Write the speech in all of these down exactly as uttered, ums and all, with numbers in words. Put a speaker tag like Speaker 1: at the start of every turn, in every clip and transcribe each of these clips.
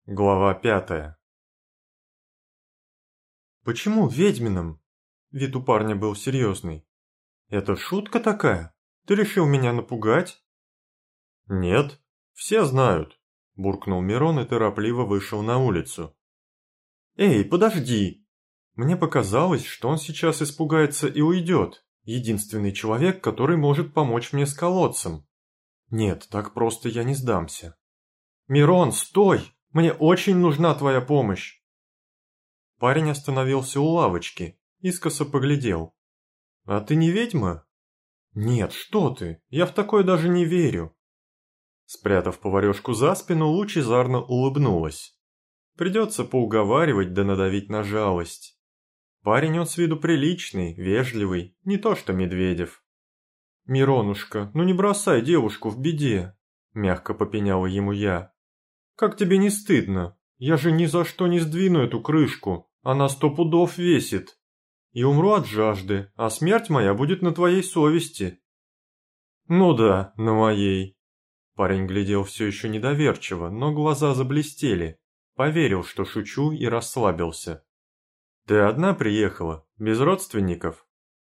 Speaker 1: Глава пятая. «Почему ведьмином?» Вид у парня был серьезный. «Это шутка такая? Ты решил меня напугать?» «Нет, все знают», – буркнул Мирон и торопливо вышел на улицу. «Эй, подожди!» Мне показалось, что он сейчас испугается и уйдет. Единственный человек, который может помочь мне с колодцем. Нет, так просто я не сдамся. «Мирон, стой! Мне очень нужна твоя помощь!» Парень остановился у лавочки, искоса поглядел. «А ты не ведьма?» «Нет, что ты, я в такое даже не верю». Спрятав поварешку за спину, лучезарно улыбнулась. Придется поуговаривать да надавить на жалость. Парень он с виду приличный, вежливый, не то что Медведев. «Миронушка, ну не бросай девушку в беде», – мягко попеняла ему я. «Как тебе не стыдно? Я же ни за что не сдвину эту крышку, она сто пудов весит. И умру от жажды, а смерть моя будет на твоей совести». «Ну да, на моей». Парень глядел все еще недоверчиво, но глаза заблестели. Поверил, что шучу, и расслабился. «Ты одна приехала, без родственников?»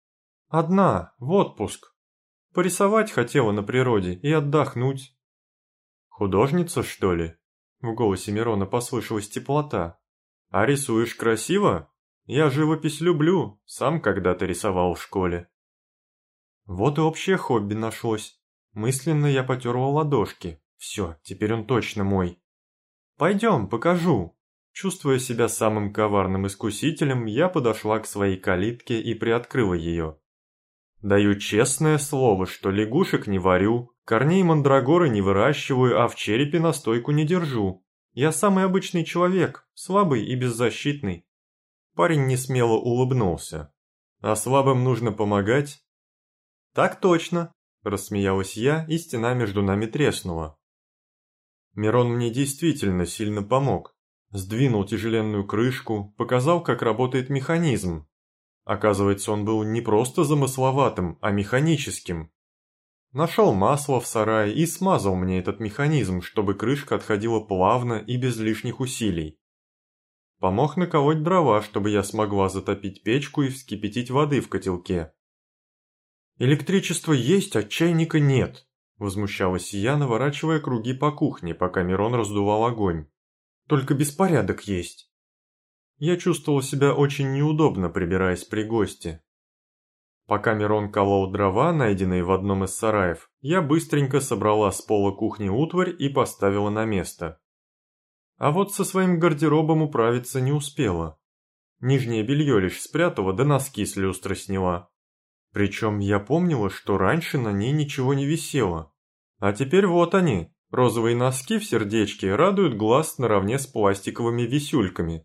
Speaker 1: «Одна, в отпуск. Порисовать хотела на природе и отдохнуть». «Художница, что ли?» В голосе Мирона послышалась теплота. «А рисуешь красиво? Я живопись люблю, сам когда-то рисовал в школе». Вот и общее хобби нашлось. Мысленно я потерла ладошки. Все, теперь он точно мой. «Пойдем, покажу». Чувствуя себя самым коварным искусителем, я подошла к своей калитке и приоткрыла ее. Даю честное слово, что лягушек не варю, корней мандрагоры не выращиваю, а в черепе настойку не держу. Я самый обычный человек, слабый и беззащитный. Парень несмело улыбнулся. А слабым нужно помогать? Так точно, рассмеялась я, и стена между нами треснула. Мирон мне действительно сильно помог. Сдвинул тяжеленную крышку, показал, как работает механизм. Оказывается, он был не просто замысловатым, а механическим. Нашел масло в сарае и смазал мне этот механизм, чтобы крышка отходила плавно и без лишних усилий. Помог наколоть дрова, чтобы я смогла затопить печку и вскипятить воды в котелке. «Электричество есть, а чайника нет», – возмущалась я, наворачивая круги по кухне, пока Мирон раздувал огонь. «Только беспорядок есть». Я чувствовал себя очень неудобно, прибираясь при госте. Пока Мирон колол дрова, найденные в одном из сараев, я быстренько собрала с пола кухни утварь и поставила на место. А вот со своим гардеробом управиться не успела. Нижнее белье лишь спрятала, да носки с люстры сняла. Причем я помнила, что раньше на ней ничего не висело. А теперь вот они, розовые носки в сердечке, радуют глаз наравне с пластиковыми висюльками.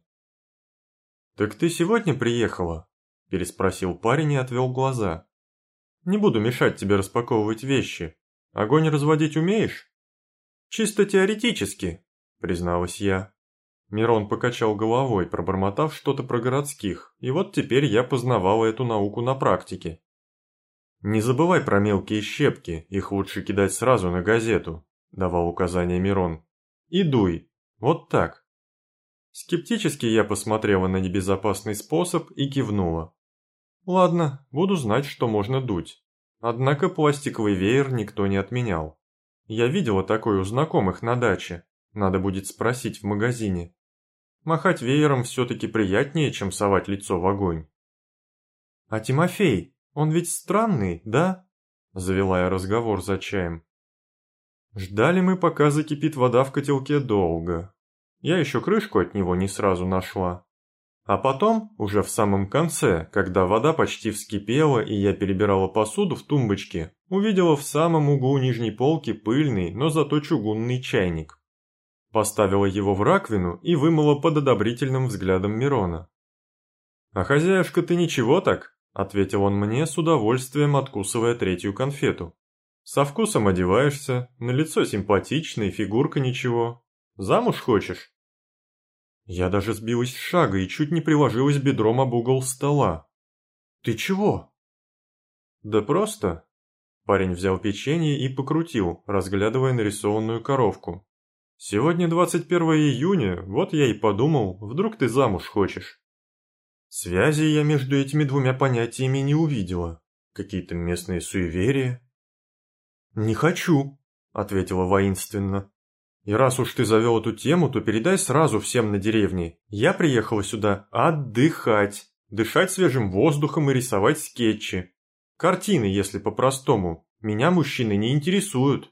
Speaker 1: «Так ты сегодня приехала?» – переспросил парень и отвел глаза. «Не буду мешать тебе распаковывать вещи. Огонь разводить умеешь?» «Чисто теоретически», – призналась я. Мирон покачал головой, пробормотав что-то про городских, и вот теперь я познавала эту науку на практике. «Не забывай про мелкие щепки, их лучше кидать сразу на газету», – давал указание Мирон. «И дуй. Вот так». Скептически я посмотрела на небезопасный способ и кивнула. Ладно, буду знать, что можно дуть. Однако пластиковый веер никто не отменял. Я видела такой у знакомых на даче. Надо будет спросить в магазине. Махать веером все-таки приятнее, чем совать лицо в огонь. «А Тимофей, он ведь странный, да?» Завела я разговор за чаем. Ждали мы, пока закипит вода в котелке, долго. Я еще крышку от него не сразу нашла. А потом, уже в самом конце, когда вода почти вскипела и я перебирала посуду в тумбочке, увидела в самом углу нижней полки пыльный, но зато чугунный чайник. Поставила его в раковину и вымыла под одобрительным взглядом Мирона. «А хозяюшка, ты ничего так?» – ответил он мне, с удовольствием откусывая третью конфету. «Со вкусом одеваешься, на лицо симпатичный, фигурка ничего. Замуж хочешь?» Я даже сбилась с шага и чуть не приложилась бедром об угол стола. «Ты чего?» «Да просто...» Парень взял печенье и покрутил, разглядывая нарисованную коровку. Сегодня двадцать первое июня, вот я и подумал, вдруг ты замуж хочешь. Связи я между этими двумя понятиями не увидела. Какие-то местные суеверия. «Не хочу», — ответила воинственно. «И раз уж ты завел эту тему, то передай сразу всем на деревне. Я приехала сюда отдыхать, дышать свежим воздухом и рисовать скетчи. Картины, если по-простому. Меня мужчины не интересуют».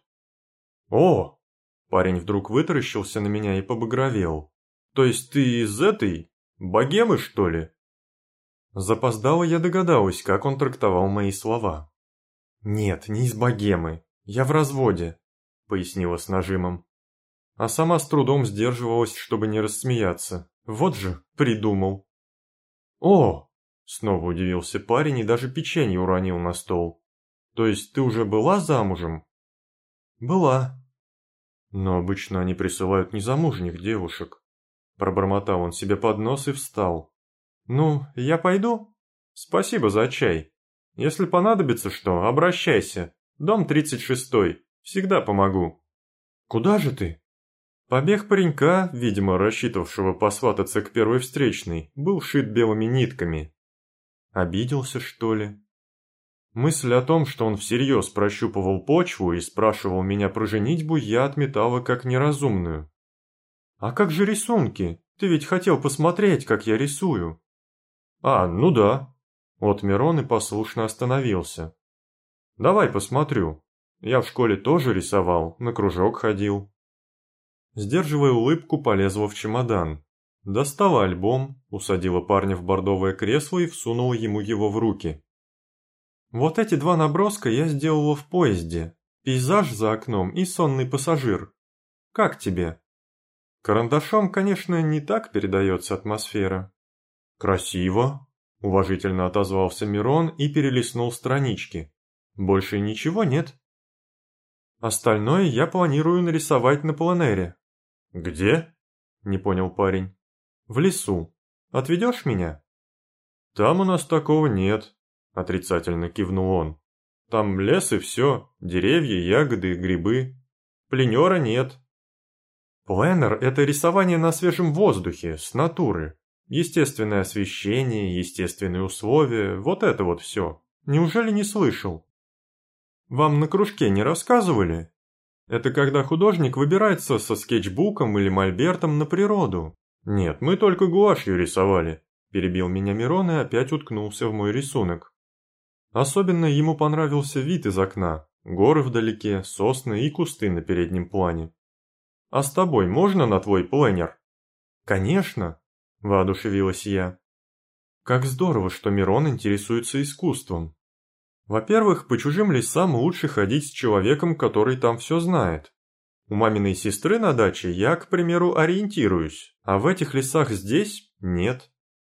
Speaker 1: «О!» — парень вдруг вытаращился на меня и побагровел. «То есть ты из этой... богемы, что ли?» Запоздало я догадалась, как он трактовал мои слова. «Нет, не из богемы. Я в разводе», — пояснила с нажимом. А сама с трудом сдерживалась, чтобы не рассмеяться. Вот же, придумал. «О!» — снова удивился парень и даже печенье уронил на стол. «То есть ты уже была замужем?» «Была». «Но обычно они присылают незамужних девушек». Пробормотал он себе под нос и встал. «Ну, я пойду? Спасибо за чай. Если понадобится что, обращайся. Дом тридцать шестой. Всегда помогу». «Куда же ты?» Побег паренька, видимо, рассчитывавшего посвататься к первой встречной, был шит белыми нитками. Обиделся, что ли? Мысль о том, что он всерьез прощупывал почву и спрашивал меня про женитьбу, я отметала как неразумную. «А как же рисунки? Ты ведь хотел посмотреть, как я рисую». «А, ну да». Отмер он и послушно остановился. «Давай посмотрю. Я в школе тоже рисовал, на кружок ходил». Сдерживая улыбку, полезла в чемодан. Достала альбом, усадила парня в бордовое кресло и всунула ему его в руки. «Вот эти два наброска я сделала в поезде. Пейзаж за окном и сонный пассажир. Как тебе?» Карандашом, конечно, не так передается атмосфера. «Красиво», — уважительно отозвался Мирон и перелистнул странички. «Больше ничего нет?» «Остальное я планирую нарисовать на пленэре». «Где?» — не понял парень. «В лесу. Отведешь меня?» «Там у нас такого нет», — отрицательно кивнул он. «Там лес и все, деревья, ягоды, грибы. Пленера нет». «Пленэр — это рисование на свежем воздухе, с натуры. Естественное освещение, естественные условия, вот это вот все. Неужели не слышал?» «Вам на кружке не рассказывали?» Это когда художник выбирается со скетчбуком или мольбертом на природу. «Нет, мы только гуашью рисовали», – перебил меня Мирон и опять уткнулся в мой рисунок. Особенно ему понравился вид из окна, горы вдалеке, сосны и кусты на переднем плане. «А с тобой можно на твой пленер?» «Конечно», – воодушевилась я. Как здорово, что Мирон интересуется искусством. Во-первых, по чужим лесам лучше ходить с человеком, который там все знает. У маминой сестры на даче я, к примеру, ориентируюсь, а в этих лесах здесь нет.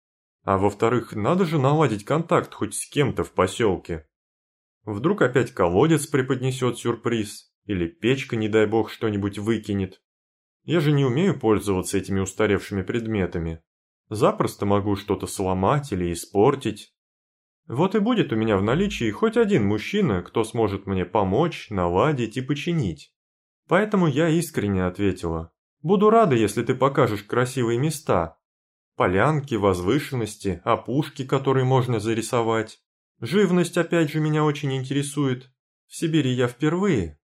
Speaker 1: А во-вторых, надо же наладить контакт хоть с кем-то в поселке. Вдруг опять колодец преподнесет сюрприз, или печка, не дай бог, что-нибудь выкинет. Я же не умею пользоваться этими устаревшими предметами. Запросто могу что-то сломать или испортить. Вот и будет у меня в наличии хоть один мужчина, кто сможет мне помочь, наладить и починить. Поэтому я искренне ответила. Буду рада, если ты покажешь красивые места. Полянки, возвышенности, опушки, которые можно зарисовать. Живность опять же меня очень интересует. В Сибири я впервые.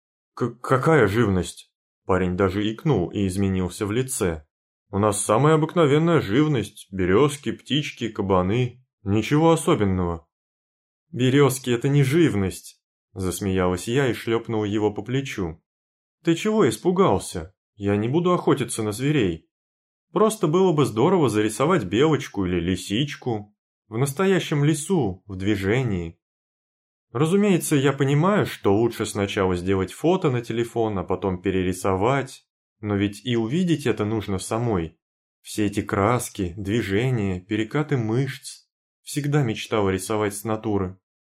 Speaker 1: К какая живность? Парень даже икнул и изменился в лице. У нас самая обыкновенная живность. Березки, птички, кабаны. Ничего особенного. «Березки — это не живность», — засмеялась я и шлепнула его по плечу. «Ты чего испугался? Я не буду охотиться на зверей. Просто было бы здорово зарисовать белочку или лисичку. В настоящем лесу, в движении. Разумеется, я понимаю, что лучше сначала сделать фото на телефон, а потом перерисовать. Но ведь и увидеть это нужно самой. Все эти краски, движения, перекаты мышц. Всегда мечтала рисовать с натуры».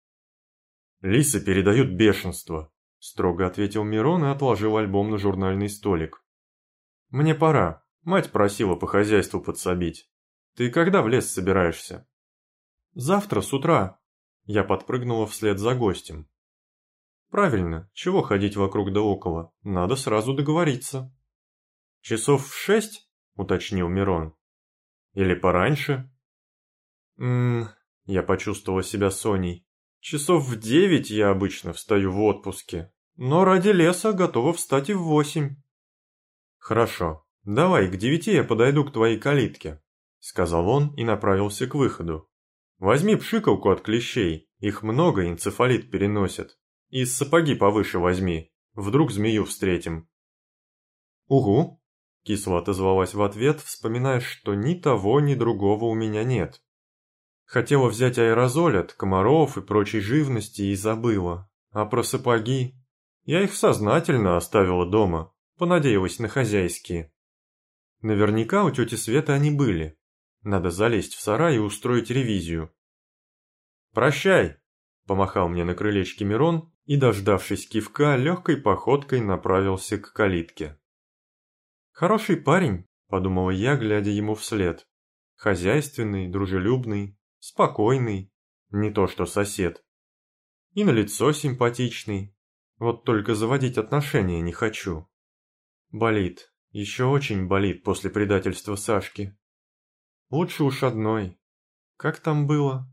Speaker 1: «Лисы передают бешенство», – строго ответил Мирон и отложил альбом на журнальный столик. «Мне пора. Мать просила по хозяйству подсобить. Ты когда в лес собираешься?» «Завтра с утра». Я подпрыгнула вслед за гостем. «Правильно, чего ходить вокруг да около? Надо сразу договориться». «Часов в шесть?» – уточнил Мирон. «Или пораньше?» «Ммм...» – я почувствовала себя Соней. «Часов в девять я обычно встаю в отпуске, но ради леса готова встать и в восемь». «Хорошо, давай к девяти я подойду к твоей калитке», – сказал он и направился к выходу. «Возьми пшикалку от клещей, их много, энцефалит переносят. И сапоги повыше возьми, вдруг змею встретим». «Угу», – кисло отозвалась в ответ, вспоминая, что ни того, ни другого у меня нет. Хотела взять аэрозоль от комаров и прочей живности и забыла. А про сапоги? Я их сознательно оставила дома, понадеялась на хозяйские. Наверняка у тети Светы они были. Надо залезть в сарай и устроить ревизию. «Прощай!» – помахал мне на крылечке Мирон и, дождавшись кивка, легкой походкой направился к калитке. «Хороший парень», – подумала я, глядя ему вслед. «Хозяйственный, дружелюбный, спокойный, не то что сосед. И на лицо симпатичный, вот только заводить отношения не хочу. Болит, еще очень болит после предательства Сашки. Лучше уж одной. Как там было?»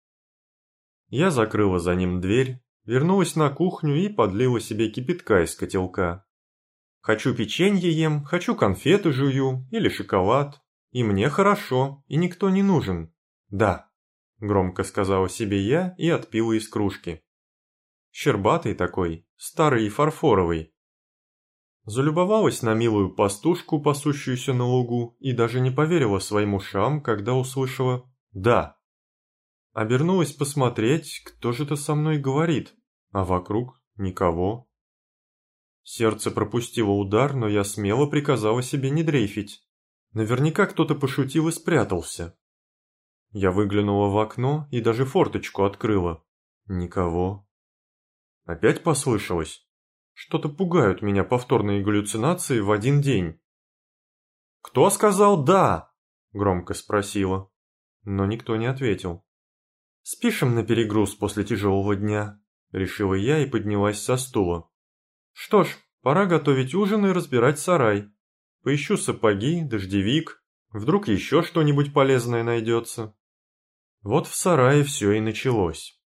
Speaker 1: Я закрыла за ним дверь, вернулась на кухню и подлила себе кипятка из котелка. Хочу печенье ем, хочу конфеты жую или шоколад. И мне хорошо, и никто не нужен. Да, громко сказала себе я и отпила из кружки. Щербатый такой, старый и фарфоровый. Залюбовалась на милую пастушку, пасущуюся на лугу, и даже не поверила своим ушам, когда услышала «да». Обернулась посмотреть, кто же это со мной говорит, а вокруг никого. Сердце пропустило удар, но я смело приказала себе не дрейфить. Наверняка кто-то пошутил и спрятался. Я выглянула в окно и даже форточку открыла. Никого. Опять послышалось. Что-то пугают меня повторные галлюцинации в один день. «Кто сказал «да»?» – громко спросила. Но никто не ответил. «Спишем на перегруз после тяжелого дня», – решила я и поднялась со стула. «Что ж, пора готовить ужин и разбирать сарай. Поищу сапоги, дождевик, вдруг еще что-нибудь полезное найдется». Вот в сарае все и началось.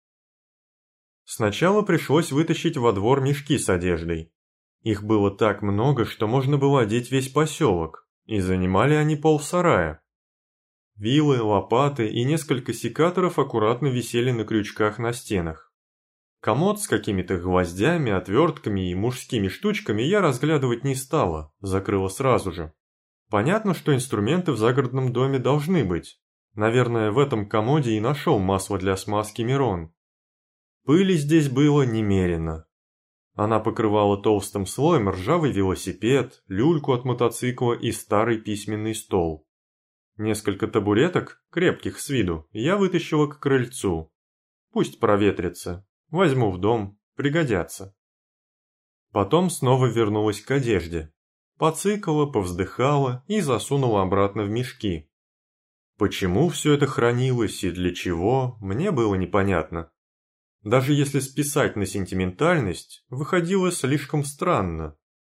Speaker 1: Сначала пришлось вытащить во двор мешки с одеждой. Их было так много, что можно было одеть весь поселок, и занимали они полсарая. Вилы, лопаты и несколько секаторов аккуратно висели на крючках на стенах. Комод с какими-то гвоздями, отвертками и мужскими штучками я разглядывать не стала, закрыла сразу же. Понятно, что инструменты в загородном доме должны быть. Наверное, в этом комоде и нашел масло для смазки Мирон. Пыли здесь было немерено. Она покрывала толстым слоем ржавый велосипед, люльку от мотоцикла и старый письменный стол. Несколько табуреток, крепких с виду, я вытащила к крыльцу. Пусть проветрится, возьму в дом, пригодятся. Потом снова вернулась к одежде. Поцикала, повздыхала и засунула обратно в мешки. Почему все это хранилось и для чего, мне было непонятно. Даже если списать на сентиментальность, выходило слишком странно.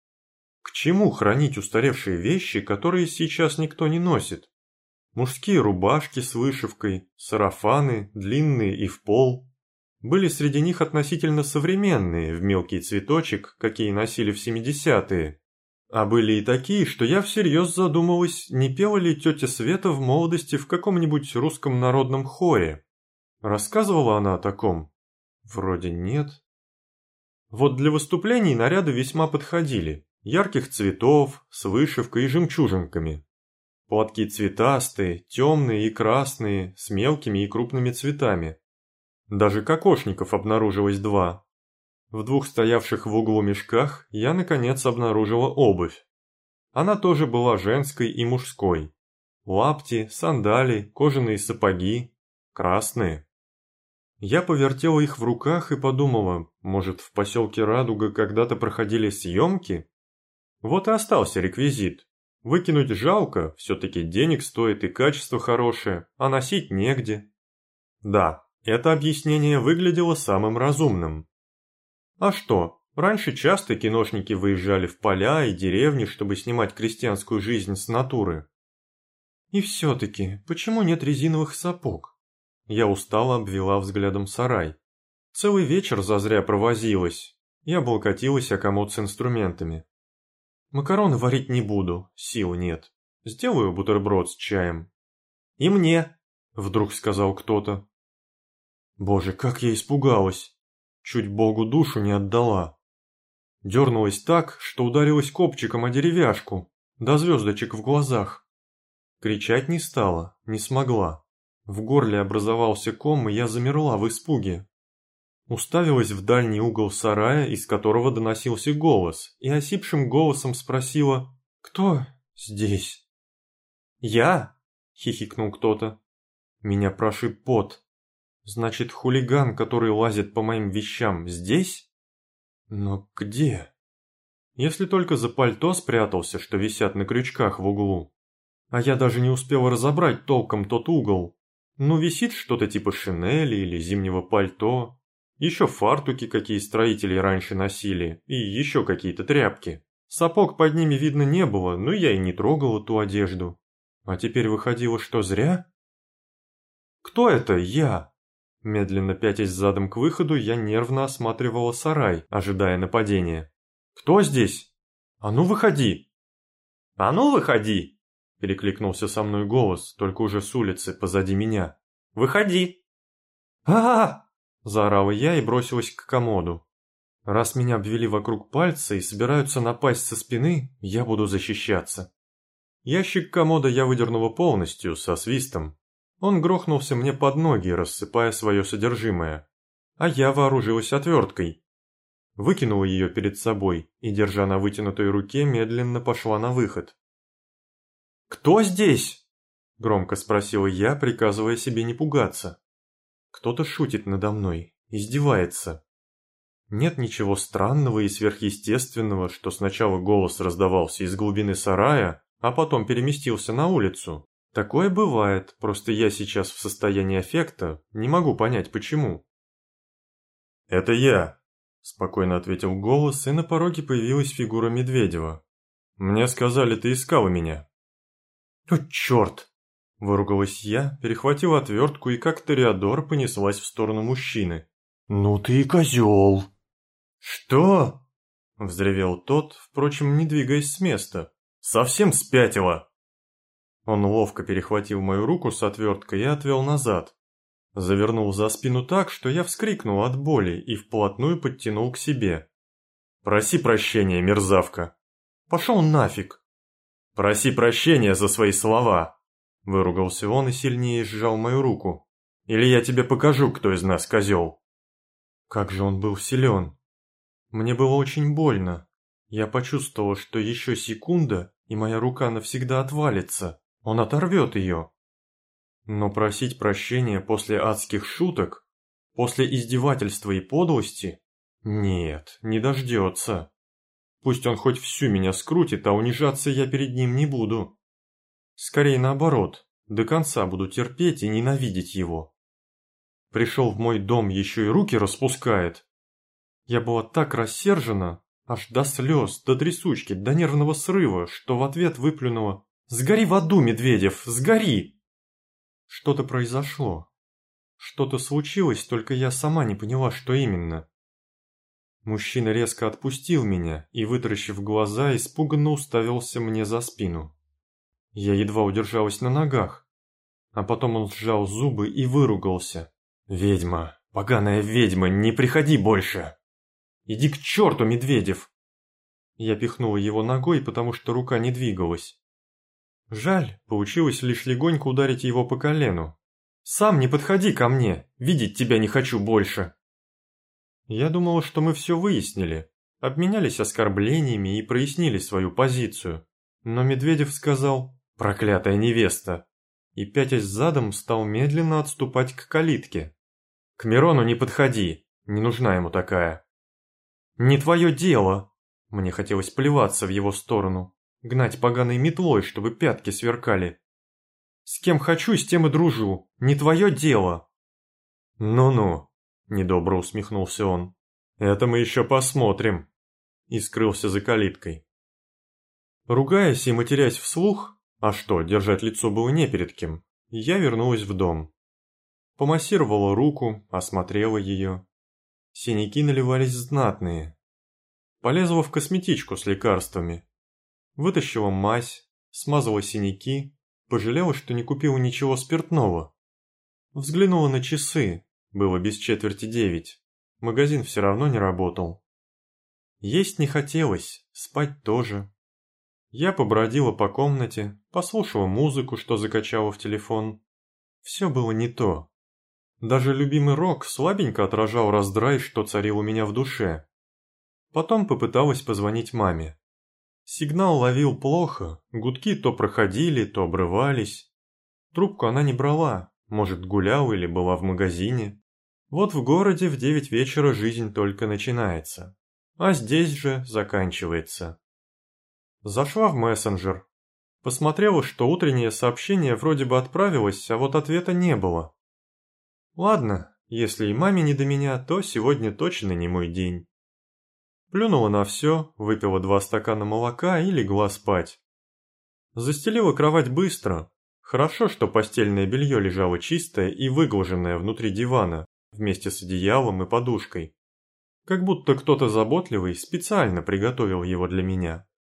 Speaker 1: К чему хранить устаревшие вещи, которые сейчас никто не носит? Мужские рубашки с вышивкой, сарафаны, длинные и в пол. Были среди них относительно современные, в мелкий цветочек, какие носили в семидесятые. А были и такие, что я всерьез задумалась, не пела ли тетя Света в молодости в каком-нибудь русском народном хоре. Рассказывала она о таком? Вроде нет. Вот для выступлений наряды весьма подходили. Ярких цветов, с вышивкой и жемчужинками. Платки цветастые, темные и красные, с мелкими и крупными цветами. Даже кокошников обнаружилось два. В двух стоявших в углу мешках я, наконец, обнаружила обувь. Она тоже была женской и мужской. Лапти, сандали, кожаные сапоги, красные. Я повертела их в руках и подумала, может, в поселке Радуга когда-то проходили съемки? Вот и остался реквизит. Выкинуть жалко, все-таки денег стоит и качество хорошее, а носить негде. Да, это объяснение выглядело самым разумным. А что, Раньше часто киношники выезжали в поля и деревни, чтобы снимать крестьянскую жизнь с натуры. И все-таки, почему нет резиновых сапог? Я устало обвела взглядом сарай. Целый вечер зазря провозилась. Я облокотилась о комод с инструментами. Макароны варить не буду, сил нет. Сделаю бутерброд с чаем. И мне, вдруг сказал кто-то. Боже, как я испугалась. Чуть Богу душу не отдала. Дернулась так, что ударилась копчиком о деревяшку, до звездочек в глазах. Кричать не стала, не смогла. В горле образовался ком, и я замерла в испуге. Уставилась в дальний угол сарая, из которого доносился голос, и осипшим голосом спросила: «Кто здесь?» «Я?» — хихикнул кто-то. Меня прошиб пот. «Значит, хулиган, который лазит по моим вещам, здесь? Но где?» Если только за пальто спрятался, что висят на крючках в углу. А я даже не успел разобрать толком тот угол. Ну, висит что-то типа шинели или зимнего пальто. Еще фартуки, какие строители раньше носили, и еще какие-то тряпки. Сапог под ними видно не было, но я и не трогал эту одежду. А теперь выходило, что зря? «Кто это я?» Медленно пятясь задом к выходу, я нервно осматривала сарай, ожидая нападения. «Кто здесь? А ну выходи!» «А ну выходи!» Перекликнулся со мной голос, только уже с улицы, позади меня. «Выходи!» «А-а-а!» Заорала я и бросилась к комоду. Раз меня обвели вокруг пальца и собираются напасть со спины, я буду защищаться. Ящик комода я выдернула полностью, со свистом. Он грохнулся мне под ноги, рассыпая свое содержимое. А я вооружилась отверткой. Выкинула ее перед собой и, держа на вытянутой руке, медленно пошла на выход. «Кто здесь?» – громко спросила я, приказывая себе не пугаться. Кто-то шутит надо мной, издевается. Нет ничего странного и сверхъестественного, что сначала голос раздавался из глубины сарая, а потом переместился на улицу. Такое бывает, просто я сейчас в состоянии аффекта, не могу понять почему. «Это я», – спокойно ответил голос, и на пороге появилась фигура Медведева. «Мне сказали, ты искала меня». «О, черт!» – выругалась я, перехватила отвертку и как тореадор понеслась в сторону мужчины. «Ну ты и козел!» «Что?» – взревел тот, впрочем, не двигаясь с места. «Совсем спятила!» Он ловко перехватил мою руку с отверткой и отвел назад. Завернул за спину так, что я вскрикнул от боли и вплотную подтянул к себе. «Проси прощения, мерзавка!» «Пошел нафиг!» «Проси прощения за свои слова!» Выругался он и сильнее сжал мою руку. «Или я тебе покажу, кто из нас козел!» Как же он был силен! Мне было очень больно. Я почувствовал, что еще секунда, и моя рука навсегда отвалится. Он оторвет ее. Но просить прощения после адских шуток, после издевательства и подлости? Нет, не дождется. Пусть он хоть всю меня скрутит, а унижаться я перед ним не буду. Скорее наоборот, до конца буду терпеть и ненавидеть его. Пришел в мой дом, еще и руки распускает. Я была так рассержена, аж до слез, до трясучки, до нервного срыва, что в ответ выплюнула: «Сгори в аду, Медведев, сгори!» Что-то произошло. Что-то случилось, только я сама не поняла, что именно. Мужчина резко отпустил меня и, вытаращив глаза, испуганно уставился мне за спину. Я едва удержалась на ногах. А потом он сжал зубы и выругался. «Ведьма, поганая ведьма, не приходи больше! Иди к черту, Медведев!» Я пихнула его ногой, потому что рука не двигалась. Жаль, получилось лишь легонько ударить его по колену. «Сам не подходи ко мне, видеть тебя не хочу больше!» Я думала, что мы все выяснили, обменялись оскорблениями и прояснили свою позицию. Но Медведев сказал: «Проклятая невеста!» и, пятясь задом, стал медленно отступать к калитке. «К Мирону не подходи, не нужна ему такая». «Не твое дело!» Мне хотелось плеваться в его сторону, гнать поганой метлой, чтобы пятки сверкали. «С кем хочу, с тем и дружу, не твое дело!» «Ну-ну!» – недобро усмехнулся он. Это мы еще посмотрим. И скрылся за калиткой. Ругаясь и матерясь вслух, а что, держать лицо было не перед кем, я вернулась в дом. Помассировала руку, осмотрела ее. Синяки наливались знатные. Полезла в косметичку с лекарствами. Вытащила мазь, смазала синяки, пожалела, что не купила ничего спиртного. Взглянула на часы, было без четверти девять. Магазин все равно не работал. Есть не хотелось, спать тоже. Я побродила по комнате, послушала музыку, что закачала в телефон. Все было не то. Даже любимый рок слабенько отражал раздрай, что царил у меня в душе. Потом попыталась позвонить маме. Сигнал ловил плохо, гудки то проходили, то обрывались. Трубку она не брала, может, гуляла или была в магазине. Вот в городе в девять вечера жизнь только начинается, а здесь же заканчивается. Зашла в мессенджер. Посмотрела, что утреннее сообщение вроде бы отправилось, а вот ответа не было. Ладно, если и маме не до меня, то сегодня точно не мой день. Плюнула на все, выпила два стакана молока и легла спать. Застелила кровать быстро. Хорошо, что постельное белье лежало чистое и выглаженное внутри дивана, вместе с одеялом и подушкой. Как будто кто-то заботливый специально приготовил его для меня.